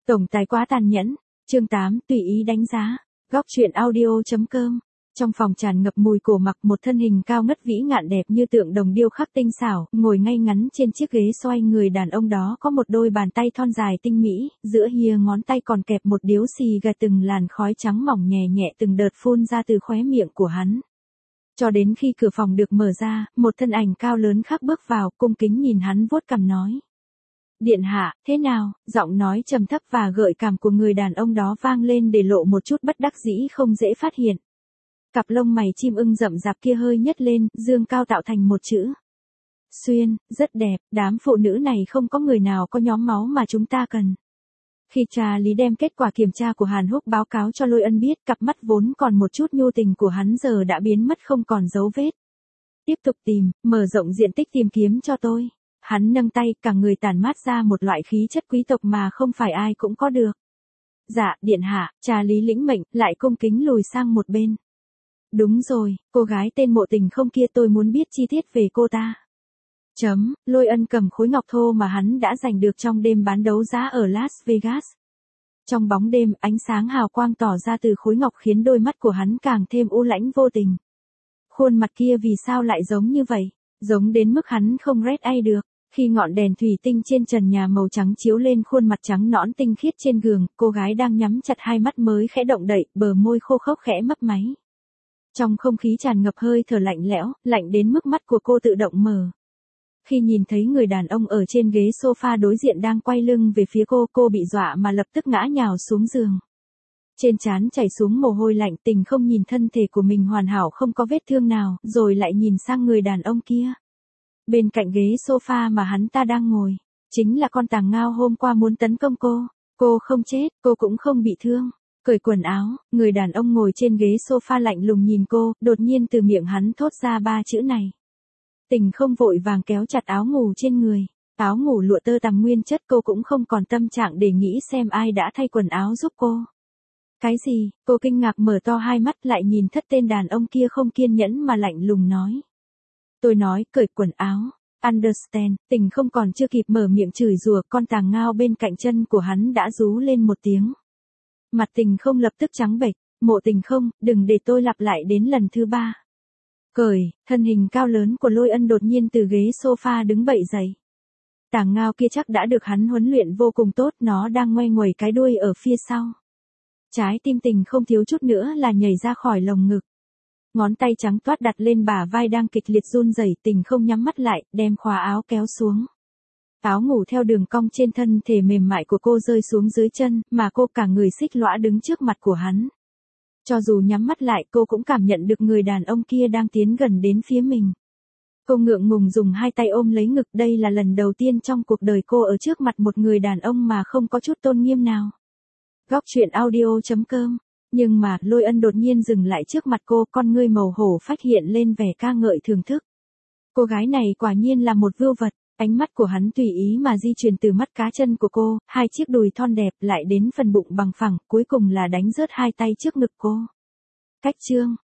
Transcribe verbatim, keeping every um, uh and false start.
Tổng tài quá tàn nhẫn. Chương tám, tùy ý đánh giá. Góc truyện audio.com. Trong phòng tràn ngập mùi cổ mặc, một thân hình cao ngất vĩ ngạn đẹp như tượng đồng điêu khắc tinh xảo, ngồi ngay ngắn trên chiếc ghế xoay. Người đàn ông đó có một đôi bàn tay thon dài tinh mỹ, giữa hia ngón tay còn kẹp một điếu xì gà, từng làn khói trắng mỏng nhẹ nhẹ từng đợt phun ra từ khóe miệng của hắn. Cho đến khi cửa phòng được mở ra, một thân ảnh cao lớn khác bước vào, cung kính nhìn hắn vuốt cằm nói: "Điện hạ, thế nào?" Giọng nói trầm thấp và gợi cảm của người đàn ông đó vang lên để lộ một chút bất đắc dĩ không dễ phát hiện. Cặp lông mày chim ưng rậm rạp kia hơi nhếch lên, dương cao tạo thành một chữ xuyên, rất đẹp. Đám phụ nữ này không có người nào có nhóm máu mà chúng ta cần. Khi Trà Lý đem kết quả kiểm tra của Hàn Húc báo cáo cho Lôi Ân biết, cặp mắt vốn còn một chút nhu tình của hắn giờ đã biến mất không còn dấu vết. "Tiếp tục tìm, mở rộng diện tích tìm kiếm cho tôi." Hắn nâng tay, cả người tản mát ra một loại khí chất quý tộc mà không phải ai cũng có được. "Dạ, điện hạ." Trà Lý lĩnh mệnh, lại cung kính lùi sang một bên. "Đúng rồi, cô gái tên Mộ Tình không kia, tôi muốn biết chi tiết về cô ta." Chấm, Lôi Ân cầm khối ngọc thô mà hắn đã giành được trong đêm bán đấu giá ở Las Vegas. Trong bóng đêm, ánh sáng hào quang tỏ ra từ khối ngọc khiến đôi mắt của hắn càng thêm u lãnh vô tình. Khuôn mặt kia vì sao lại giống như vậy? Giống đến mức hắn không rét ai được. Khi ngọn đèn thủy tinh trên trần nhà màu trắng chiếu lên khuôn mặt trắng nõn tinh khiết trên giường, cô gái đang nhắm chặt hai mắt mới khẽ động đậy, bờ môi khô khốc khẽ mấp máy. Trong không khí tràn ngập hơi thở lạnh lẽo, lạnh đến mức mắt của cô tự động mở. Khi nhìn thấy người đàn ông ở trên ghế sofa đối diện đang quay lưng về phía cô, cô bị dọa mà lập tức ngã nhào xuống giường. Trên trán chảy xuống mồ hôi lạnh. Tình không nhìn thân thể của mình hoàn hảo không có vết thương nào, rồi lại nhìn sang người đàn ông kia. Bên cạnh ghế sofa mà hắn ta đang ngồi, chính là con tàng ngao hôm qua muốn tấn công cô. Cô không chết, cô cũng không bị thương. Cởi quần áo, người đàn ông ngồi trên ghế sofa lạnh lùng nhìn cô, đột nhiên từ miệng hắn thốt ra ba chữ này. Tình không vội vàng kéo chặt áo ngủ trên người. Áo ngủ lụa tơ tằm nguyên chất, cô cũng không còn tâm trạng để nghĩ xem ai đã thay quần áo giúp cô. "Cái gì?" Cô kinh ngạc mở to hai mắt, lại nhìn thất tên đàn ông kia không kiên nhẫn mà lạnh lùng nói. "Tôi nói, cởi quần áo. Understand." Tình không còn chưa kịp mở miệng chửi rủa, con tàng ngao bên cạnh chân của hắn đã rú lên một tiếng. Mặt Tình không lập tức trắng bệch. "Mộ Tình không, đừng để tôi lặp lại đến lần thứ ba." Cởi. Thân hình cao lớn của Lôi Ân đột nhiên từ ghế sofa đứng bậy dậy. Tàng ngao kia chắc đã được hắn huấn luyện vô cùng tốt, nó đang ngoe nguẩy cái đuôi ở phía sau. Trái tim Tình không thiếu chút nữa là nhảy ra khỏi lồng ngực. Ngón tay trắng toát đặt lên bả vai đang kịch liệt run rẩy. Tình không nhắm mắt lại, đem khóa áo kéo xuống. Áo ngủ theo đường cong trên thân thể mềm mại của cô rơi xuống dưới chân, mà cô cả người xích lõa đứng trước mặt của hắn. Cho dù nhắm mắt lại, cô cũng cảm nhận được người đàn ông kia đang tiến gần đến phía mình. Cô ngượng ngùng dùng hai tay ôm lấy ngực. Đây là lần đầu tiên trong cuộc đời cô ở trước mặt một người đàn ông mà không có chút tôn nghiêm nào. Góc truyện audio.com. Nhưng mà, Lôi Ân đột nhiên dừng lại trước mặt cô, con ngươi màu hổ phách hiện lên vẻ ca ngợi thưởng thức. Cô gái này quả nhiên là một vưu vật. Ánh mắt của hắn tùy ý mà di chuyển từ mắt cá chân của cô, hai chiếc đùi thon đẹp, lại đến phần bụng bằng phẳng, cuối cùng là đánh rớt hai tay trước ngực cô. Cách chương.